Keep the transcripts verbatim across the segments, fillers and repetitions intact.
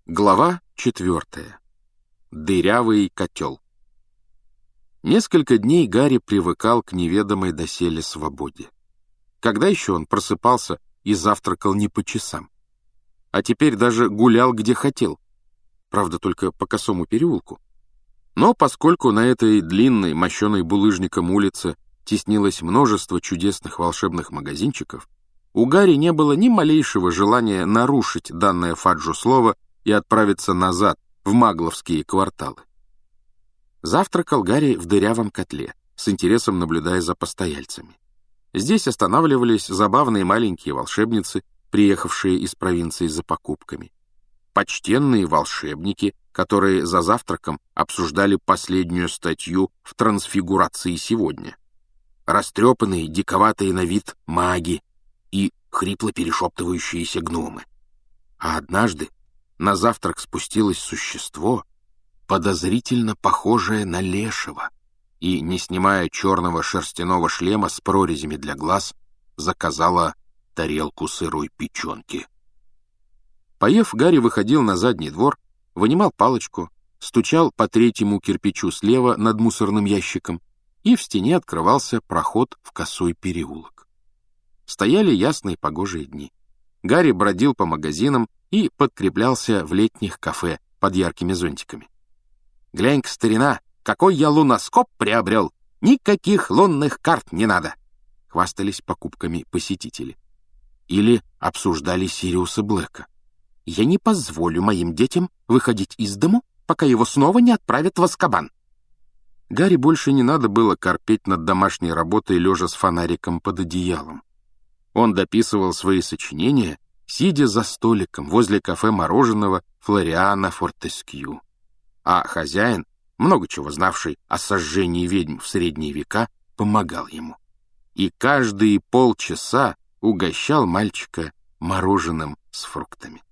Глава четвертая. Дырявый котел. Несколько дней Гарри привыкал к неведомой доселе свободе. Когда еще он просыпался и завтракал не по часам? А теперь даже гулял где хотел. Правда, только по косому переулку. Но поскольку на этой длинной, мощеной булыжником улице теснилось множество чудесных волшебных магазинчиков, у Гарри не было ни малейшего желания нарушить данное Фаджу слово и отправиться назад, в магловские кварталы. Завтракал Гарри в дырявом котле, с интересом наблюдая за постояльцами. Здесь останавливались забавные маленькие волшебницы, приехавшие из провинции за покупками. Почтенные волшебники, которые за завтраком обсуждали последнюю статью в «Трансфигурации сегодня». Растрепанные, диковатые на вид маги и хрипло перешептывающиеся гномы. А однажды на завтрак спустилось существо, подозрительно похожее на лешего, и, не снимая черного шерстяного шлема с прорезями для глаз, заказала тарелку сырой печенки. Поев, Гарри выходил на задний двор, вынимал палочку, стучал по третьему кирпичу слева над мусорным ящиком, и в стене открывался проход в косой переулок. Стояли ясные погожие дни. Гарри бродил по магазинам и подкреплялся в летних кафе под яркими зонтиками. «Глянь-ка, старина, какой я луноскоп приобрел! Никаких лунных карт не надо!» — хвастались покупками посетители. Или обсуждали Сириуса Блэка. «Я не позволю моим детям выходить из дому, пока его снова не отправят в Азкабан». Гарри больше не надо было корпеть над домашней работой, лежа с фонариком под одеялом. Он дописывал свои сочинения, сидя за столиком возле кафе мороженого Флориана Фортескью. А хозяин, много чего знавший о сожжении ведьм в средние века, помогал ему. И каждые полчаса угощал мальчика мороженым с фруктами.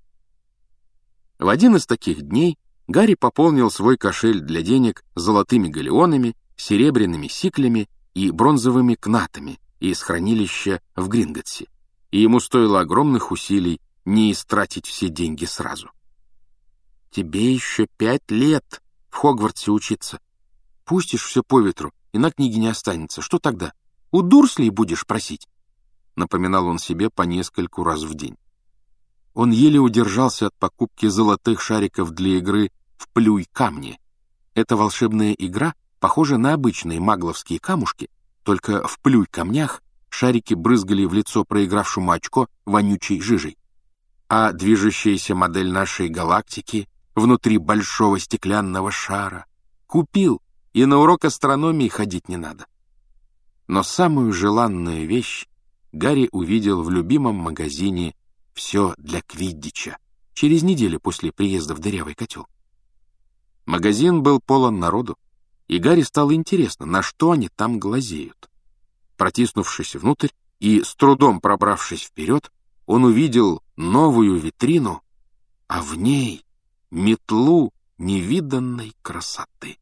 В один из таких дней Гарри пополнил свой кошель для денег золотыми галеонами, серебряными сиклями и бронзовыми кнатами из хранилища в Гринготсе, и ему стоило огромных усилий не истратить все деньги сразу. «Тебе еще пять лет в Хогвартсе учиться. Пустишь все по ветру, и на книге не останется. Что тогда? У Дурслей будешь просить?» Напоминал он себе по нескольку раз в день. Он еле удержался от покупки золотых шариков для игры в «Плюй камни». Эта волшебная игра похожа на обычные магловские камушки, только в «Плюй камнях» шарики брызгали в лицо проигравшему очко вонючей жижей. А движущаяся модель нашей галактики внутри большого стеклянного шара. Купил, и на урок астрономии ходить не надо. Но самую желанную вещь Гарри увидел в любимом магазине «Все для Квиддича» через неделю после приезда в дырявый котел. Магазин был полон народу, и Гарри стало интересно, на что они там глазеют. Протиснувшись внутрь и с трудом пробравшись вперед, он увидел новую витрину, а в ней метлу невиданной красоты.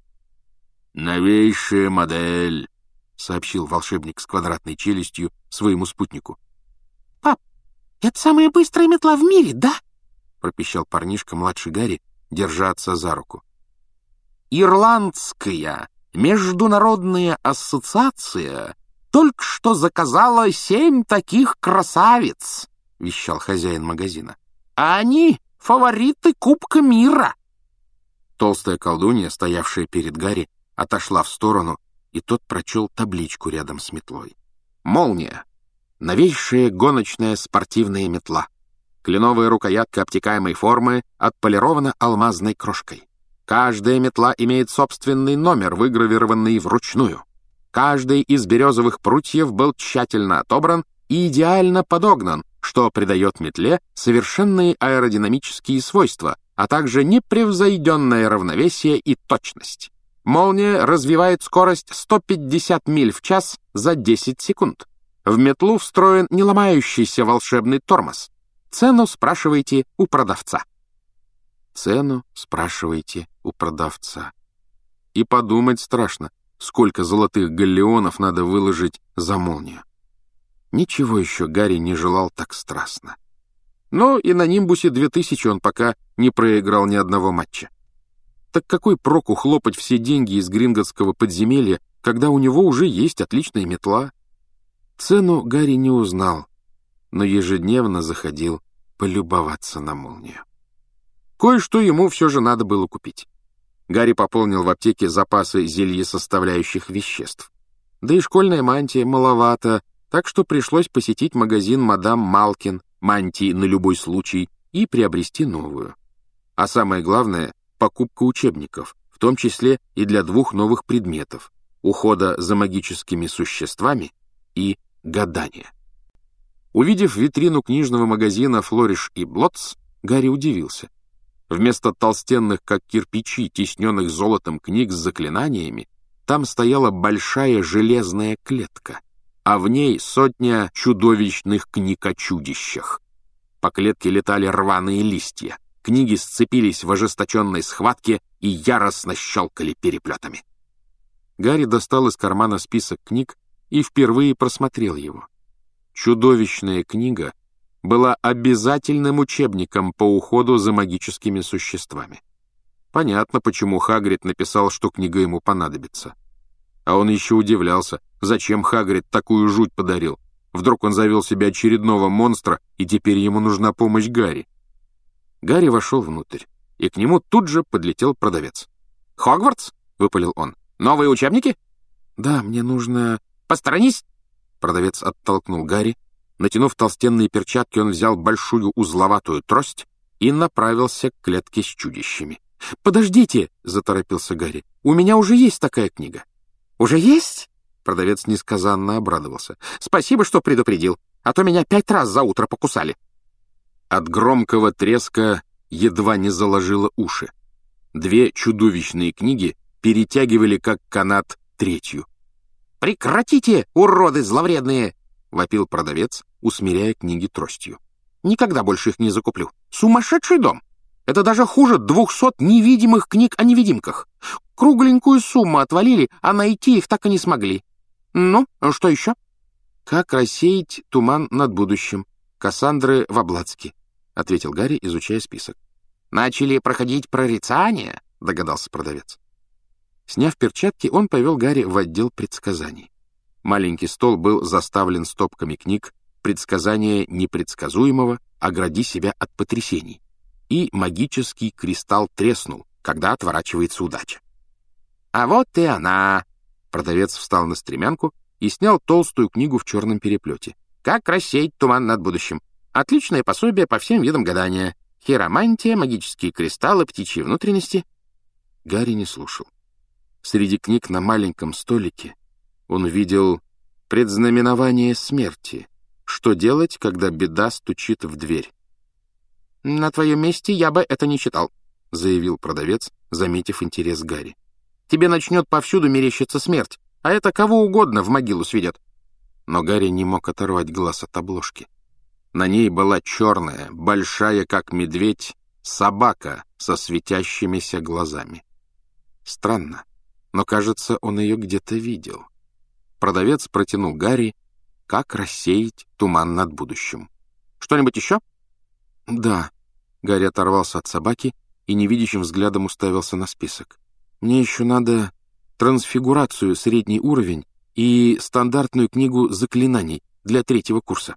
«Новейшая модель», — сообщил волшебник с квадратной челюстью своему спутнику. «Пап, это самая быстрая метла в мире, да?» — пропищал парнишка младший Гарри, держа отца за руку. «Ирландская международная ассоциация только что заказала семь таких красавиц», — вещал хозяин магазина. «А они — фавориты Кубка мира». Толстая колдунья, стоявшая перед Гарри, отошла в сторону, и тот прочел табличку рядом с метлой. «Молния. Новейшая гоночная спортивная метла. Кленовая рукоятка обтекаемой формы отполирована алмазной крошкой. Каждая метла имеет собственный номер, выгравированный вручную. Каждый из березовых прутьев был тщательно отобран и идеально подогнан, что придает метле совершенные аэродинамические свойства, а также непревзойденное равновесие и точность. Молния развивает скорость сто пятьдесят миль в час за десять секунд. В метлу встроен неломающийся волшебный тормоз. Цену спрашивайте у продавца». Цену спрашивайте у продавца. И подумать страшно, сколько золотых галлеонов надо выложить за молнию. Ничего еще Гарри не желал так страстно. Но и на «Нимбусе две тысячи» он пока не проиграл ни одного матча. Так какой проку хлопать все деньги из гринготского подземелья, когда у него уже есть отличная метла? Цену Гарри не узнал, но ежедневно заходил полюбоваться на молнию. Кое-что ему все же надо было купить. Гарри пополнил в аптеке запасы зельесоставляющих веществ. Да и школьная мантия маловато, так что пришлось посетить магазин мадам Малкин, мантии на любой случай, и приобрести новую. А самое главное — покупка учебников, в том числе и для двух новых предметов — ухода за магическими существами и гадания. Увидев витрину книжного магазина «Флориш и Блотс», Гарри удивился. Вместо толстенных, как кирпичи, тисненных золотом книг с заклинаниями, там стояла большая железная клетка, а в ней сотня чудовищных книг о чудищах. По клетке летали рваные листья, книги сцепились в ожесточенной схватке и яростно щелкали переплетами. Гарри достал из кармана список книг и впервые просмотрел его. Чудовищная книга была обязательным учебником по уходу за магическими существами. Понятно, почему Хагрид написал, что книга ему понадобится. А он еще удивлялся, зачем Хагрид такую жуть подарил. Вдруг он завел себе очередного монстра, и теперь ему нужна помощь Гарри. Гарри вошел внутрь, и к нему тут же подлетел продавец. «Хогвартс?» — выпалил он. «Новые учебники?» «Да, мне нужно...» «Посторонись!» Продавец оттолкнул Гарри. Натянув толстенные перчатки, он взял большую узловатую трость и направился к клетке с чудищами. «Подождите!» — заторопился Гарри. «У меня уже есть такая книга». «Уже есть?» — продавец несказанно обрадовался. «Спасибо, что предупредил, а то меня пять раз за утро покусали». От громкого треска едва не заложило уши. Две чудовищные книги перетягивали, как канат, третью. «Прекратите, уроды зловредные!» — вопил продавец, усмиряя книги тростью. «Никогда больше их не закуплю. Сумасшедший дом! Это даже хуже двухсот невидимых книг о невидимках. Кругленькую сумму отвалили, а найти их так и не смогли. Ну, что еще?» «Как рассеять туман над будущим» Кассандры Ваблацки, — ответил Гарри, изучая список. «Начали проходить прорицания?» — догадался продавец. Сняв перчатки, он повел Гарри в отдел предсказаний. Маленький стол был заставлен стопками книг «Предсказание непредсказуемого, огради себя от потрясений» и «Магический кристалл треснул, когда отворачивается удача». «А вот и она!» Продавец встал на стремянку и снял толстую книгу в черном переплете. «Как рассеять туман над будущим. Отличное пособие по всем видам гадания. Хиромантия, магические кристаллы, птичьи внутренности». Гарри не слушал. Среди книг на маленьком столике он увидел «Предзнаменование смерти. Что делать, когда беда стучит в дверь?» «На твоем месте я бы это не читал», — заявил продавец, заметив интерес Гарри. «Тебе начнет повсюду мерещиться смерть, а это кого угодно в могилу сведет». Но Гарри не мог оторвать глаз от обложки. На ней была черная, большая, как медведь, собака со светящимися глазами. Странно, но, кажется, он ее где-то видел. Продавец протянул Гарри «Как рассеять туман над будущим». «Что-нибудь еще?» «Да». Гарри оторвался от собаки и невидящим взглядом уставился на список. «Мне еще надо трансфигурацию, средний уровень, и стандартную книгу заклинаний для третьего курса».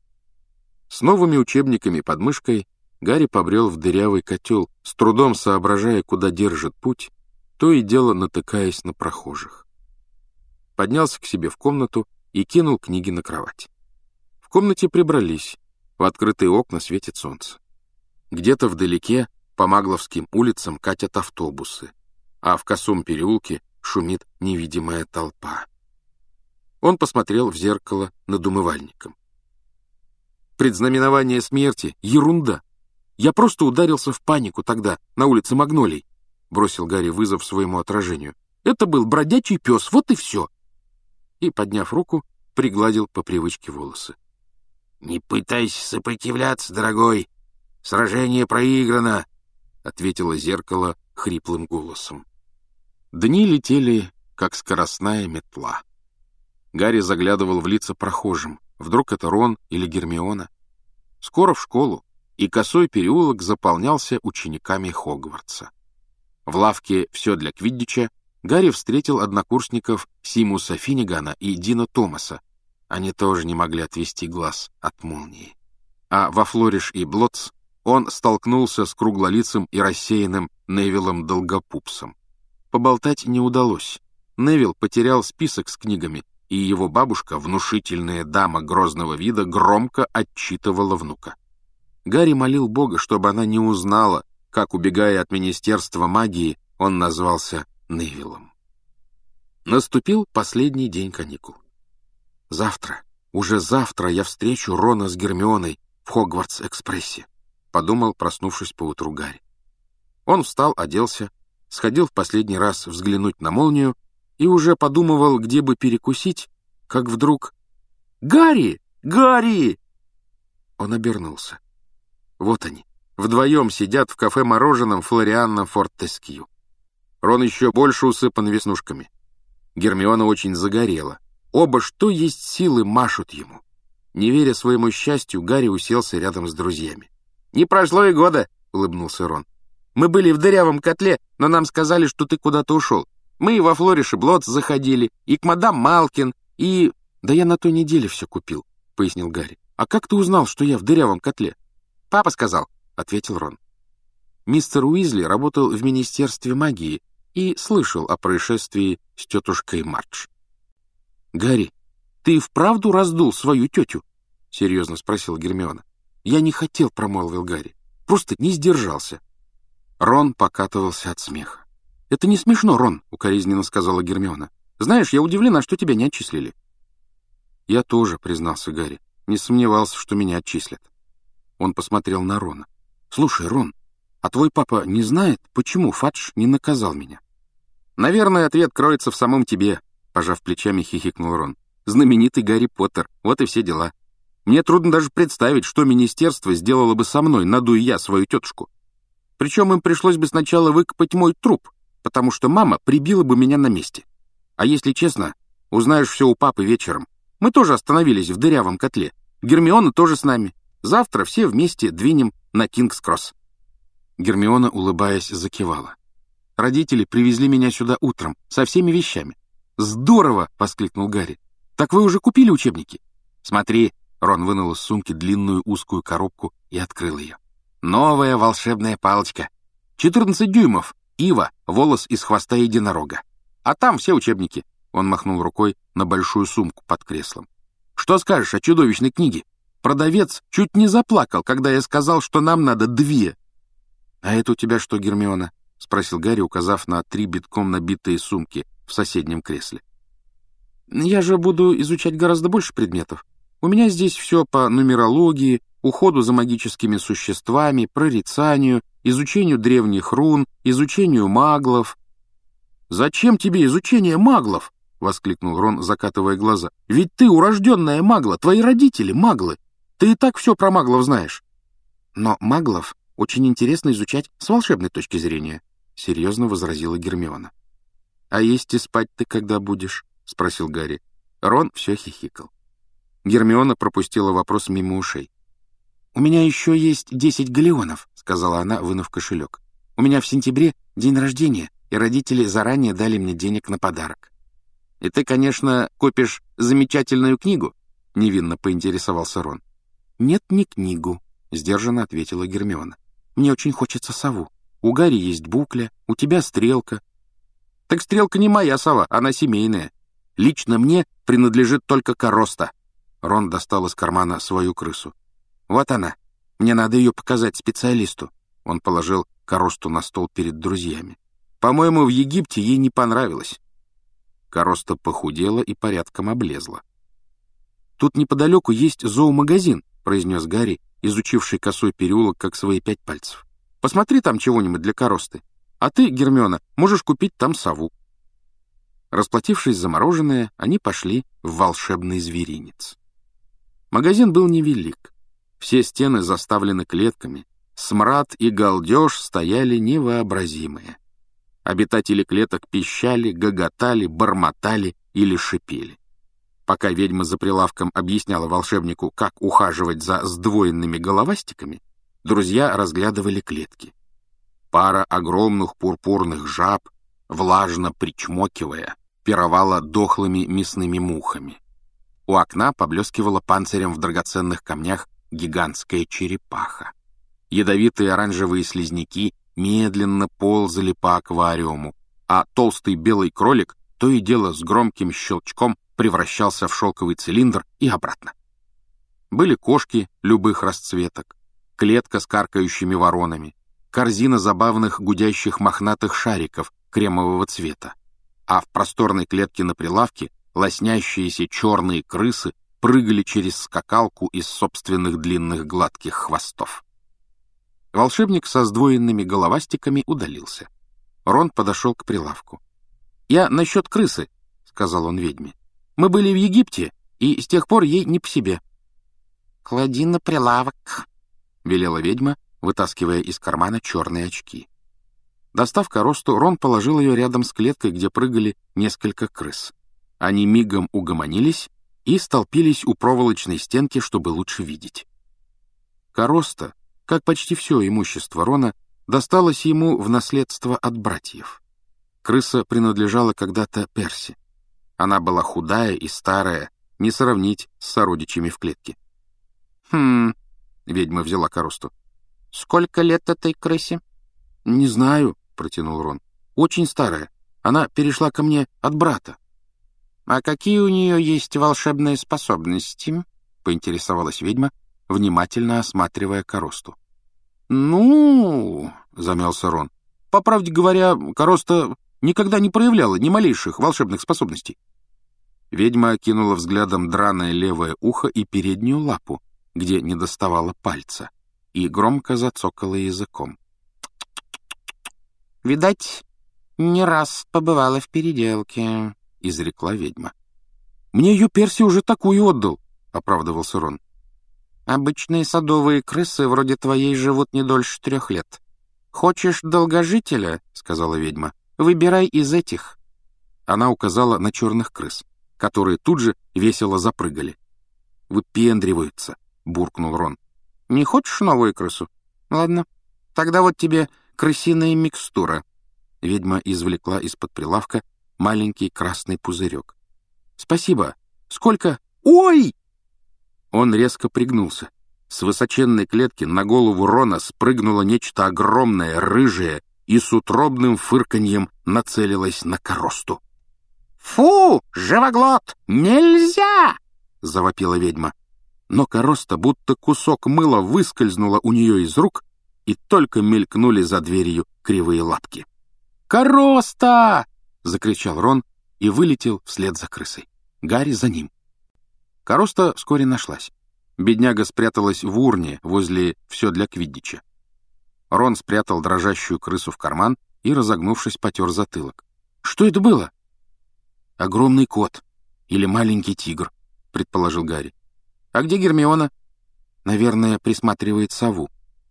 С новыми учебниками под мышкой Гарри побрел в дырявый котел, с трудом соображая, куда держит путь, то и дело натыкаясь на прохожих. Поднялся к себе в комнату и кинул книги на кровать. В комнате прибрались, в открытые окна светит солнце. Где-то вдалеке по Магловским улицам катят автобусы, а в косом переулке шумит невидимая толпа. Он посмотрел в зеркало над умывальником. Предзнаменование смерти — ерунда. Я просто ударился в панику тогда, на улице Магнолий, — бросил Гарри вызов своему отражению. Это был бродячий пес, вот и все. И, подняв руку, пригладил по привычке волосы. — Не пытайся сопротивляться, дорогой. Сражение проиграно, — ответило зеркало хриплым голосом. Дни летели, как скоростная метла. Гарри заглядывал в лица прохожим. Вдруг это Рон или Гермиона? Скоро в школу, и косой переулок заполнялся учениками Хогвартса. В лавке «Все для квиддича» Гарри встретил однокурсников Симуса Финнигана и Дина Томаса. Они тоже не могли отвести глаз от молнии. А во Флориш и Блотс он столкнулся с круглолицым и рассеянным Невиллом Долгопупсом. Поболтать не удалось. Невилл потерял список с книгами, и его бабушка, внушительная дама грозного вида, громко отчитывала внука. Гарри молил Бога, чтобы она не узнала, как, убегая от Министерства магии, он назвался Невиллом. Наступил последний день каникул. «Завтра, уже завтра я встречу Рона с Гермионой в Хогвартс-экспрессе», — подумал, проснувшись поутру Гарри. Он встал, оделся, сходил в последний раз взглянуть на молнию и уже подумывал, где бы перекусить, как вдруг... «Гарри! Гарри!» Он обернулся. Вот они, вдвоем сидят в кафе-мороженом Флорианна Форт-Тескью. Рон еще больше усыпан веснушками. Гермиона очень загорела. Оба, что есть силы, машут ему. Не веря своему счастью, Гарри уселся рядом с друзьями. «Не прошло и года», — улыбнулся Рон. «Мы были в дырявом котле, но нам сказали, что ты куда-то ушел. Мы и во Флориш и Блотс заходили, и к мадам Малкин, и...» «Да я на той неделе все купил», — пояснил Гарри. «А как ты узнал, что я в дырявом котле?» «Папа сказал», — ответил Рон. Мистер Уизли работал в Министерстве магии и слышал о происшествии с тетушкой Мардж. «Гарри, ты вправду раздул свою тетю?» — серьезно спросила Гермиона. «Я не хотел», — промолвил Гарри. «Просто не сдержался». Рон покатывался от смеха. «Это не смешно, Рон», — укоризненно сказала Гермиона. «Знаешь, я удивлена, что тебя не отчислили». «Я тоже», — признался Гарри. «Не сомневался, что меня отчислят». Он посмотрел на Рона. «Слушай, Рон, а твой папа не знает, почему Фадж не наказал меня?» «Наверное, ответ кроется в самом тебе», — пожав плечами, хихикнул Рон. «Знаменитый Гарри Поттер. Вот и все дела. Мне трудно даже представить, что министерство сделало бы со мной, надуй я свою тетушку. Причем им пришлось бы сначала выкопать мой труп, потому что мама прибила бы меня на месте. А если честно, узнаешь все у папы вечером. Мы тоже остановились в дырявом котле. Гермиона тоже с нами. Завтра все вместе двинем на Кингс-Кросс». Гермиона, улыбаясь, закивала. «Родители привезли меня сюда утром, со всеми вещами». «Здорово!» — воскликнул Гарри. «Так вы уже купили учебники?» «Смотри!» — Рон вынул из сумки длинную узкую коробку и открыл ее. «Новая волшебная палочка. четырнадцать дюймов. Ива, волос из хвоста единорога. А там все учебники». Он махнул рукой на большую сумку под креслом. «Что скажешь о чудовищной книге? Продавец чуть не заплакал, когда я сказал, что нам надо две». «А это у тебя что, Гермиона?» — спросил Гарри, указав на три битком набитые сумки в соседнем кресле. «Я же буду изучать гораздо больше предметов. У меня здесь все по нумерологии, уходу за магическими существами, прорицанию, изучению древних рун, изучению маглов». «Зачем тебе изучение маглов?» — воскликнул Рон, закатывая глаза. «Ведь ты урожденная магла, твои родители маглы. Ты и так все про маглов знаешь». «Но маглов очень интересно изучать с волшебной точки зрения», — серьезно возразила Гермиона. «А есть и спать ты когда будешь?» — спросил Гарри. Рон все хихикал. Гермиона пропустила вопрос мимо ушей. «У меня еще есть десять галеонов», — сказала она, вынув кошелек. «У меня в сентябре день рождения, и родители заранее дали мне денег на подарок». «И ты, конечно, купишь замечательную книгу?» — невинно поинтересовался Рон. «Нет, не книгу», — сдержанно ответила Гермиона. «Мне очень хочется сову. У Гарри есть букля, у тебя стрелка». «Так стрелка не моя сова, она семейная. Лично мне принадлежит только Короста». Рон достал из кармана свою крысу. «Вот она. Мне надо ее показать специалисту». Он положил Коросту на стол перед друзьями. «По-моему, в Египте ей не понравилось». Короста похудела и порядком облезла. «Тут неподалеку есть зоомагазин», — произнес Гарри, изучивший косой переулок как свои пять пальцев. «Посмотри там чего-нибудь для Коросты. А ты, Гермиона, можешь купить там сову». Расплатившись за мороженое, они пошли в волшебный зверинец. Магазин был невелик. Все стены заставлены клетками. Смрад и галдеж стояли невообразимые. Обитатели клеток пищали, гоготали, бормотали или шипели. Пока ведьма за прилавком объясняла волшебнику, как ухаживать за сдвоенными головастиками, Друзья разглядывали клетки. Пара огромных пурпурных жаб, влажно причмокивая, пировала дохлыми мясными мухами. У окна поблескивала панцирем в драгоценных камнях гигантская черепаха. Ядовитые оранжевые слизняки медленно ползали по аквариуму, а толстый белый кролик то и дело с громким щелчком превращался в шелковый цилиндр и обратно. Были кошки любых расцветок, клетка с каркающими воронами, корзина забавных гудящих мохнатых шариков кремового цвета, а в просторной клетке на прилавке лоснящиеся черные крысы прыгали через скакалку из собственных длинных гладких хвостов. Волшебник со сдвоенными головастиками удалился. Рон подошел к прилавку. «Я насчет крысы», — сказал он ведьме. «Мы были в Египте, и с тех пор ей не по себе». «Клади на прилавок», — велела ведьма, вытаскивая из кармана черные очки. Достав коросту, Рон положил ее рядом с клеткой, где прыгали несколько крыс. Они мигом угомонились и столпились у проволочной стенки, чтобы лучше видеть. Короста, как почти все имущество Рона, досталось ему в наследство от братьев. Крыса принадлежала когда-то Перси. Она была худая и старая, не сравнить с сородичами в клетке. «Хм...» — ведьма взяла коросту. «Сколько лет этой крысе?» «Не знаю», — протянул Рон. «Очень старая. Она перешла ко мне от брата». «А какие у нее есть волшебные способности?» — поинтересовалась ведьма, внимательно осматривая коросту. «Ну...» — замялся Рон. «По правде говоря, короста никогда не проявляла ни малейших волшебных способностей». Ведьма окинула взглядом драное левое ухо и переднюю лапу, где не доставало пальца, и громко зацокала языком. «Видать, не раз побывала в переделке», — изрекла ведьма. «Мне ее Перси уже такую отдал», — оправдывался Рон. «Обычные садовые крысы вроде твоей живут не дольше трех лет. Хочешь долгожителя, — сказала ведьма, — выбирай из этих». Она указала на черных крыс, которые тут же весело запрыгали. «Выпендриваются», — буркнул Рон. «Не хочешь новую крысу? Ладно, тогда вот тебе крысиная микстура». Ведьма извлекла из-под прилавка маленький красный пузырек. «Спасибо. Сколько? Ой!» Он резко пригнулся. С высоченной клетки на голову Рона спрыгнуло нечто огромное, рыжее, и с утробным фырканьем нацелилось на коросту. «Фу, живоглот! Нельзя!» — завопила ведьма. Но короста, будто кусок мыла, выскользнула у нее из рук, и только мелькнули за дверью кривые лапки. «Короста!» — закричал Рон и вылетел вслед за крысой. Гарри за ним. Короста вскоре нашлась. Бедняга спряталась в урне возле «все для квиддича». Рон спрятал дрожащую крысу в карман и, разогнувшись, потер затылок. «Что это было?» «Огромный кот или маленький тигр», — предположил Гарри. «А где Гермиона?» «Наверное, присматривает сову».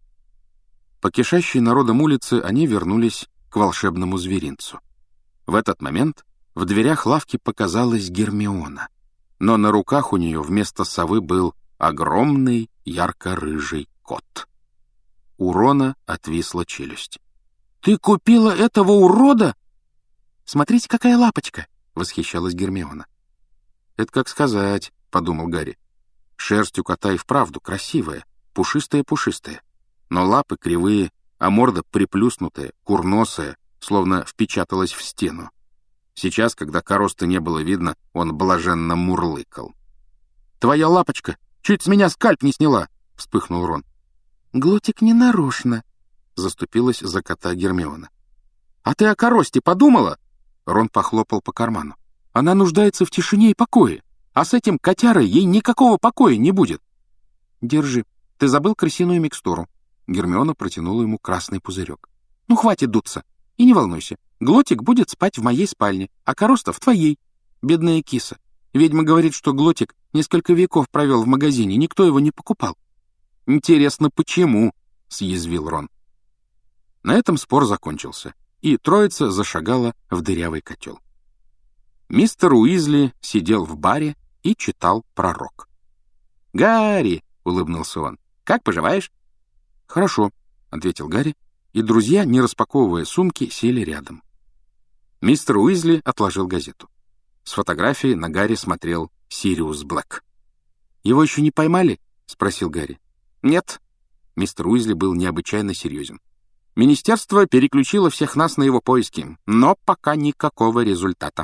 По кишащей народом улице они вернулись к волшебному зверинцу. В этот момент в дверях лавки показалась Гермиона, но на руках у нее вместо совы был огромный ярко-рыжий кот. У Рона отвисла челюсть. «Ты купила этого урода?» «Смотрите, какая лапочка!» — восхищалась Гермиона. «Это как сказать», — подумал Гарри. «Шерсть у кота и вправду красивая, пушистая-пушистая, но лапы кривые, а морда приплюснутая, курносая, словно впечаталась в стену. Сейчас, когда короста не было видно, он блаженно мурлыкал. «Твоя лапочка чуть с меня скальп не сняла!» — вспыхнул Рон. «Глотик не нарочно», — заступилась за кота Гермиона. «А ты о коросте подумала?» Рон похлопал по карману. «Она нуждается в тишине и покое, а с этим котярой ей никакого покоя не будет». «Держи, ты забыл крысиную микстуру». Гермиона протянула ему красный пузырек. «Ну, хватит дуться. И не волнуйся, Глотик будет спать в моей спальне, а короста в твоей. Бедная киса. Ведьма говорит, что Глотик несколько веков провел в магазине, никто его не покупал». «Интересно, почему?» — съязвил Рон. На этом спор закончился, и троица зашагала в дырявый котел. Мистер Уизли сидел в баре и читал пророк. «Гарри!» — улыбнулся он. «Как поживаешь?» «Хорошо», — ответил Гарри, и друзья, не распаковывая сумки, сели рядом. Мистер Уизли отложил газету. С фотографии на Гарри смотрел Сириус Блэк. «Его еще не поймали?» — спросил Гарри. «Нет». Мистер Уизли был необычайно серьезен. «Министерство переключило всех нас на его поиски, но пока никакого результата».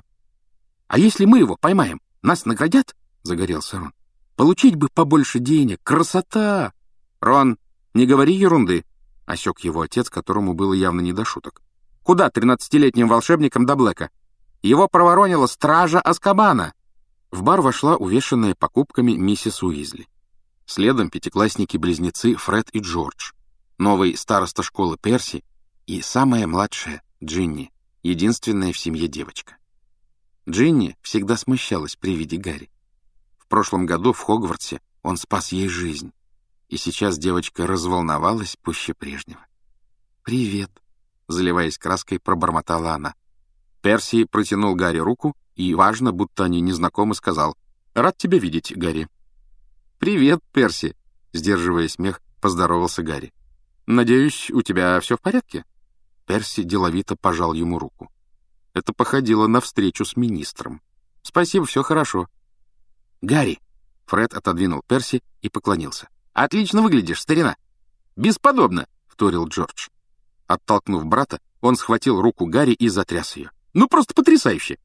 «А если мы его поймаем, нас наградят?» — загорелся Рон. «Получить бы побольше денег! Красота!» «Рон, не говори ерунды!» — осек его отец, которому было явно не до шуток. «Куда тринадцатилетним волшебникам до Блэка? Его проворонила стража Азкабана!» В бар вошла увешанная покупками миссис Уизли. Следом пятиклассники-близнецы Фред и Джордж, новый староста школы Перси и самая младшая Джинни, единственная в семье девочка. Джинни всегда смущалась при виде Гарри. В прошлом году в Хогвартсе он спас ей жизнь, и сейчас девочка разволновалась пуще прежнего. «Привет», — заливаясь краской, пробормотала она. Перси протянул Гарри руку и, важно, будто они незнакомы, сказал: «Рад тебя видеть, Гарри». «Привет, Перси», — сдерживая смех, поздоровался Гарри. «Надеюсь, у тебя все в порядке?» Перси деловито пожал ему руку. Это походило на встречу с министром. «Спасибо, все хорошо». «Гарри!» — Фред отодвинул Перси и поклонился. «Отлично выглядишь, старина!» «Бесподобно!» — вторил Джордж. Оттолкнув брата, он схватил руку Гарри и затряс ее. «Ну, просто потрясающе!»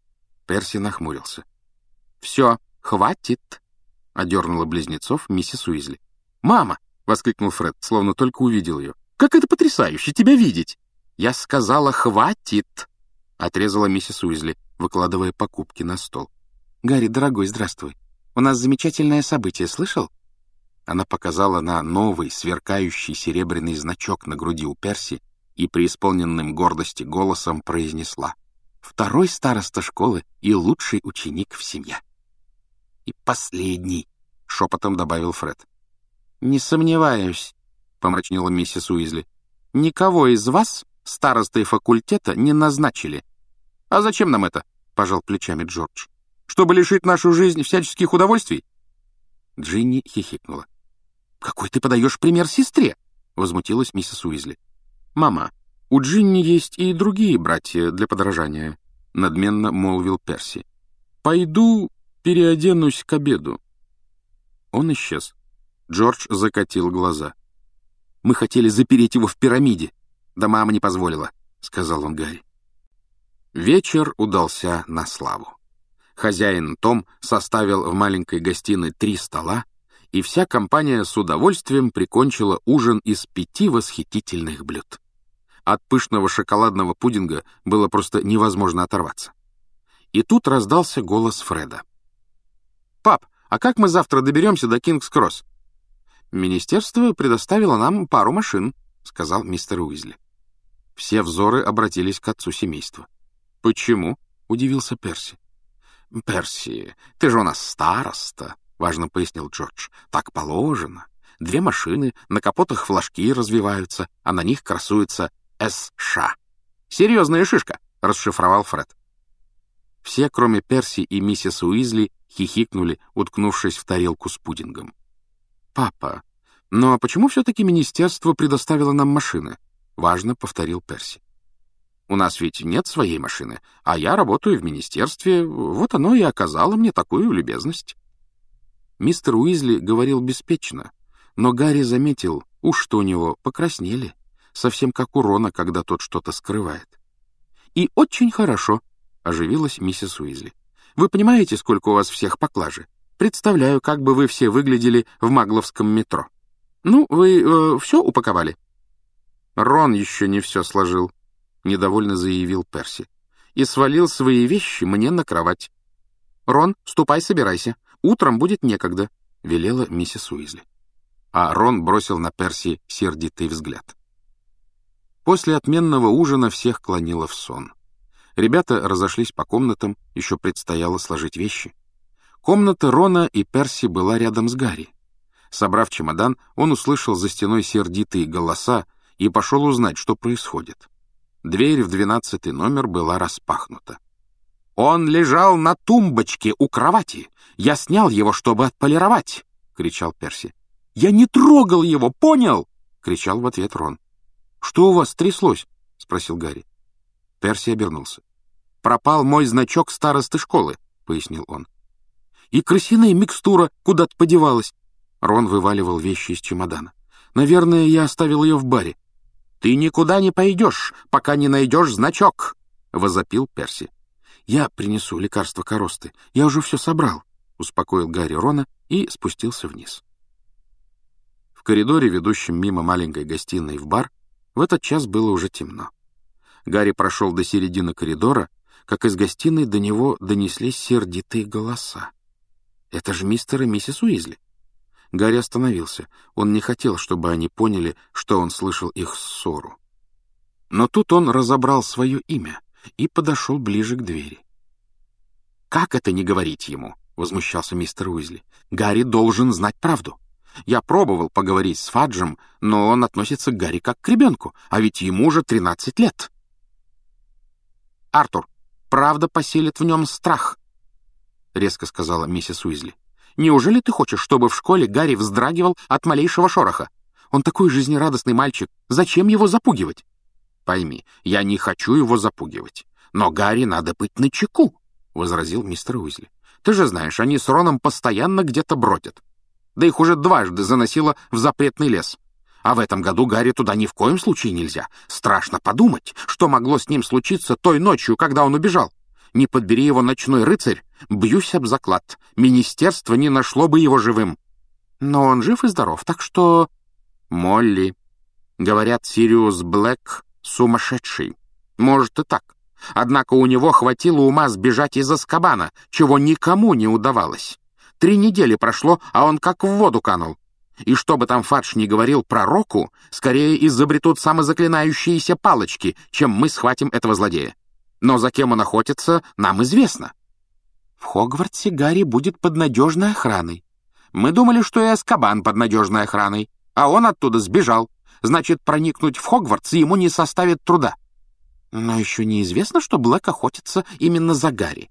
Перси нахмурился. «Все, хватит!» — одернула близнецов миссис Уизли. «Мама!» — воскликнул Фред, словно только увидел ее. «Как это потрясающе тебя видеть!» «Я сказала, хватит!» — отрезала миссис Уизли, выкладывая покупки на стол. «Гарри, дорогой, здравствуй. У нас замечательное событие, слышал?» Она показала на новый, сверкающий серебряный значок на груди у Перси и преисполненным гордости голосом произнесла: «Второй староста школы и лучший ученик в семье». «И последний», — шепотом добавил Фред. «Не сомневаюсь», — помрачнела миссис Уизли. «Никого из вас старостой факультета не назначили». «А зачем нам это?» — пожал плечами Джордж. «Чтобы лишить нашу жизнь всяческих удовольствий?» Джинни хихикнула. «Какой ты подаешь пример сестре?» — возмутилась миссис Уизли. «Мама, у Джинни есть и другие братья для подражания», — надменно молвил Перси. «Пойду переоденусь к обеду». Он исчез. Джордж закатил глаза. «Мы хотели запереть его в пирамиде. Да мама не позволила», — сказал он Гарри. Вечер удался на славу. Хозяин Том составил в маленькой гостиной три стола, и вся компания с удовольствием прикончила ужин из пяти восхитительных блюд. От пышного шоколадного пудинга было просто невозможно оторваться. И тут раздался голос Фреда. «Пап, а как мы завтра доберемся до Кингс-Кросс?» «Министерство предоставило нам пару машин», — сказал мистер Уизли. Все взоры обратились к отцу семейства. «Почему?» — удивился Перси. «Перси, ты же у нас староста», — важно пояснил Джордж. «Так положено. Две машины, на капотах флажки развиваются, а на них красуется «СШ». «Серьезная шишка», — расшифровал Фред. Все, кроме Перси и миссис Уизли, хихикнули, уткнувшись в тарелку с пудингом. «Папа, ну а почему все-таки министерство предоставило нам машины?» — важно повторил Перси. «У нас ведь нет своей машины, а я работаю в министерстве, вот оно и оказало мне такую любезность». Мистер Уизли говорил беспечно, но Гарри заметил, уж что у него покраснели, совсем как у Рона, когда тот что-то скрывает. «И очень хорошо», — оживилась миссис Уизли. «Вы понимаете, сколько у вас всех поклажи? Представляю, как бы вы все выглядели в магловском метро. Ну, вы э, все упаковали?» «Рон еще не все сложил», — недовольно заявил Перси, «и свалил свои вещи мне на кровать». «Рон, ступай, собирайся. Утром будет некогда», — велела миссис Уизли. А Рон бросил на Перси сердитый взгляд. После отменного ужина всех клонило в сон. Ребята разошлись по комнатам, еще предстояло сложить вещи. Комната Рона и Перси была рядом с Гарри. Собрав чемодан, он услышал за стеной сердитые голоса и пошел узнать, что происходит. Дверь в двенадцатый номер была распахнута. «Он лежал на тумбочке у кровати. Я снял его, чтобы отполировать!» — кричал Перси. «Я не трогал его, понял?» кричал в ответ Рон. «Что у вас стряслось?» — спросил Гарри. Перси обернулся. «Пропал мой значок старосты школы», — пояснил он. «И крысиная микстура куда-то подевалась». Рон вываливал вещи из чемодана. «Наверное, я оставил ее в баре». «Ты никуда не пойдешь, пока не найдешь значок», — возопил Перси. «Я принесу лекарство коросты. Я уже все собрал», — успокоил Гарри Рона и спустился вниз. В коридоре, ведущем мимо маленькой гостиной в бар, в этот час было уже темно. Гарри прошел до середины коридора, как из гостиной до него донеслись сердитые голоса. «Это же мистер и миссис Уизли». Гарри остановился. Он не хотел, чтобы они поняли, что он слышал их ссору. Но тут он разобрал свое имя и подошел ближе к двери. «Как это не говорить ему?» — возмущался мистер Уизли. «Гарри должен знать правду. Я пробовал поговорить с Фаджем, но он относится к Гарри как к ребенку, а ведь ему уже тринадцать лет». «Артур, правда поселит в нем страх», — резко сказала миссис Уизли. «Неужели ты хочешь, чтобы в школе Гарри вздрагивал от малейшего шороха? Он такой жизнерадостный мальчик. Зачем его запугивать?» «Пойми, я не хочу его запугивать. Но Гарри надо быть начеку», — возразил мистер Уизли. «Ты же знаешь, они с Роном постоянно где-то бродят. Да их уже дважды заносило в запретный лес. А в этом году Гарри туда ни в коем случае нельзя. Страшно подумать, что могло с ним случиться той ночью, когда он убежал. Не подбери его ночной рыцарь, бьюсь об заклад. Министерство не нашло бы его живым. Но он жив и здоров, так что... Молли. Говорят, Сириус Блэк сумасшедший. Может и так. Однако у него хватило ума сбежать из Азкабана, чего никому не удавалось. Три недели прошло, а он как в воду канул. И что бы там Фадж ни говорил пророку, скорее изобретут самозаклинающиеся палочки, чем мы схватим этого злодея. Но за кем он охотится, нам известно. В Хогвартсе Гарри будет под надежной охраной. Мы думали, что и Азкабан под надежной охраной, а он оттуда сбежал. Значит, проникнуть в Хогвартс ему не составит труда. Но еще неизвестно, что Блэк охотится именно за Гарри.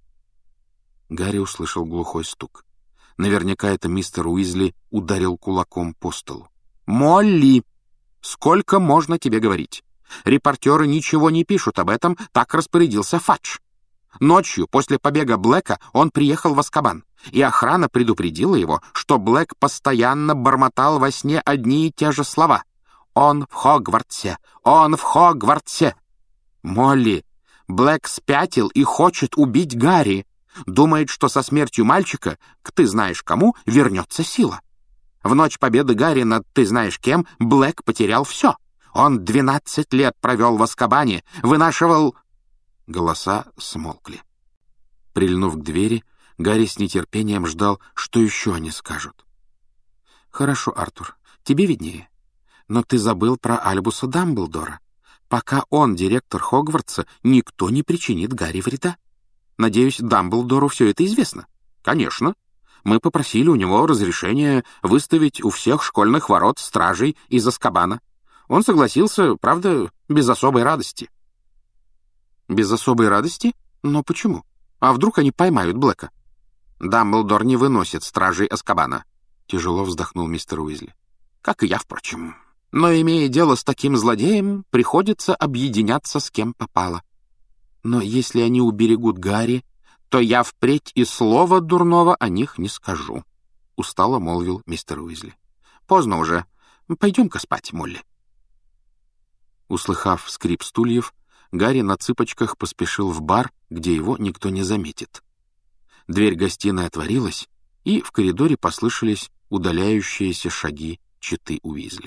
Гарри услышал глухой стук. Наверняка это мистер Уизли ударил кулаком по столу. «Молли! Сколько можно тебе говорить? Репортеры ничего не пишут об этом, так распорядился Фадж. Ночью, после побега Блэка, он приехал в Азкабан, и охрана предупредила его, что Блэк постоянно бормотал во сне одни и те же слова. «Он в Хогвартсе! Он в Хогвартсе!» «Молли, Блэк спятил и хочет убить Гарри. Думает, что со смертью мальчика, к ты знаешь кому, вернется сила. В ночь победы Гарри над ты знаешь кем Блэк потерял все. Он двенадцать лет провел в Азкабане, вынашивал...» Голоса смолкли. Прильнув к двери, Гарри с нетерпением ждал, что еще они скажут. «Хорошо, Артур, тебе виднее. Но ты забыл про Альбуса Дамблдора. Пока он директор Хогвартса, никто не причинит Гарри вреда. Надеюсь, Дамблдору все это известно?» «Конечно. Мы попросили у него разрешения выставить у всех школьных ворот стражей из Азкабана. Он согласился, правда, без особой радости». «Без особой радости? Но почему? А вдруг они поймают Блэка?» «Дамблдор не выносит стражей Азкабана», — тяжело вздохнул мистер Уизли. «Как и я, впрочем. Но, имея дело с таким злодеем, приходится объединяться с кем попало. Но если они уберегут Гарри, то я впредь и слова дурного о них не скажу», — устало молвил мистер Уизли. «Поздно уже. Пойдем-ка спать, Молли». Услыхав скрип стульев, Гарри на цыпочках поспешил в бар, где его никто не заметит. Дверь гостиной отворилась, и в коридоре послышались удаляющиеся шаги четы Уизли.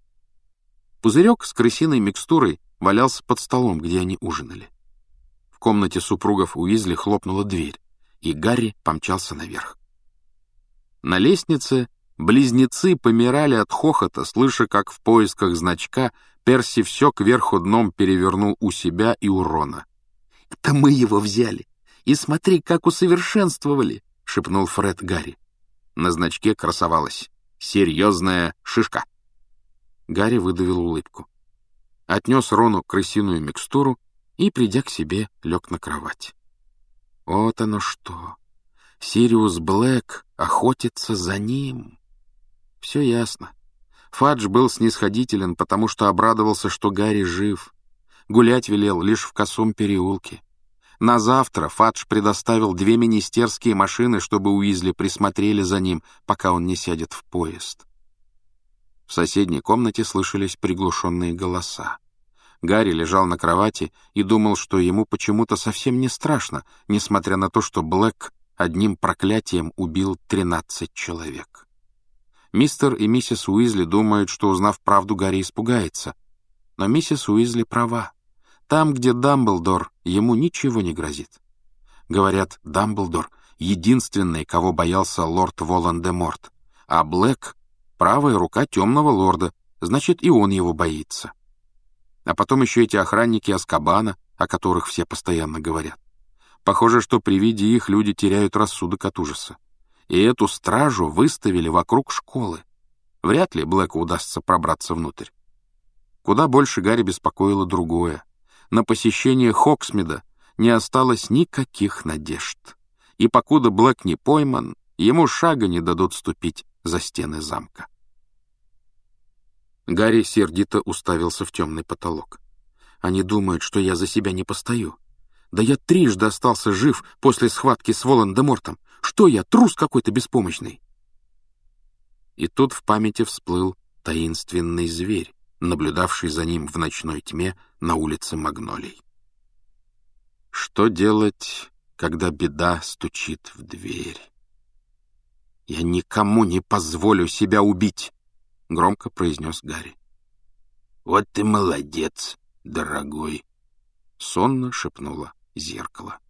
Пузырек с крысиной микстурой валялся под столом, где они ужинали. В комнате супругов Уизли хлопнула дверь, и Гарри помчался наверх. На лестнице близнецы помирали от хохота, слыша, как в поисках значка Перси все кверху дном перевернул у себя и у Рона. «Это мы его взяли! И смотри, как усовершенствовали!» — шепнул Фред Гарри. На значке красовалась «Серьезная шишка». Гарри выдавил улыбку. Отнес Рону крысиную микстуру и, придя к себе, лег на кровать. Вот оно что! Сириус Блэк охотится за ним. Все ясно. Фадж был снисходителен, потому что обрадовался, что Гарри жив. Гулять велел лишь в косом переулке. На завтра Фадж предоставил две министерские машины, чтобы Уизли присмотрели за ним, пока он не сядет в поезд. В соседней комнате слышались приглушенные голоса. Гарри лежал на кровати и думал, что ему почему-то совсем не страшно, несмотря на то, что Блэк одним проклятием убил тринадцать человек. Мистер и миссис Уизли думают, что, узнав правду, Гарри испугается. Но миссис Уизли права. Там, где Дамблдор, ему ничего не грозит. Говорят, Дамблдор — единственный, кого боялся лорд Волан-де-Морт, а Блэк — правая рука темного лорда, значит, и он его боится. А потом еще эти охранники Азкабана, о которых все постоянно говорят. Похоже, что при виде их люди теряют рассудок от ужаса. И эту стражу выставили вокруг школы. Вряд ли Блэку удастся пробраться внутрь. Куда больше Гарри беспокоило другое. На посещение Хоксмида не осталось никаких надежд. И покуда Блэк не пойман, ему шага не дадут ступить за стены замка. Гарри сердито уставился в темный потолок. Они думают, что я за себя не постою. Да я трижды остался жив после схватки с Волан-де-Мортом. Что я, трус какой-то беспомощный? И тут в памяти всплыл таинственный зверь, наблюдавший за ним в ночной тьме на улице Магнолий. Что делать, когда беда стучит в дверь? «Я никому не позволю себя убить!» — громко произнес Гарри. «Вот ты молодец, дорогой!» — сонно шепнуло зеркало.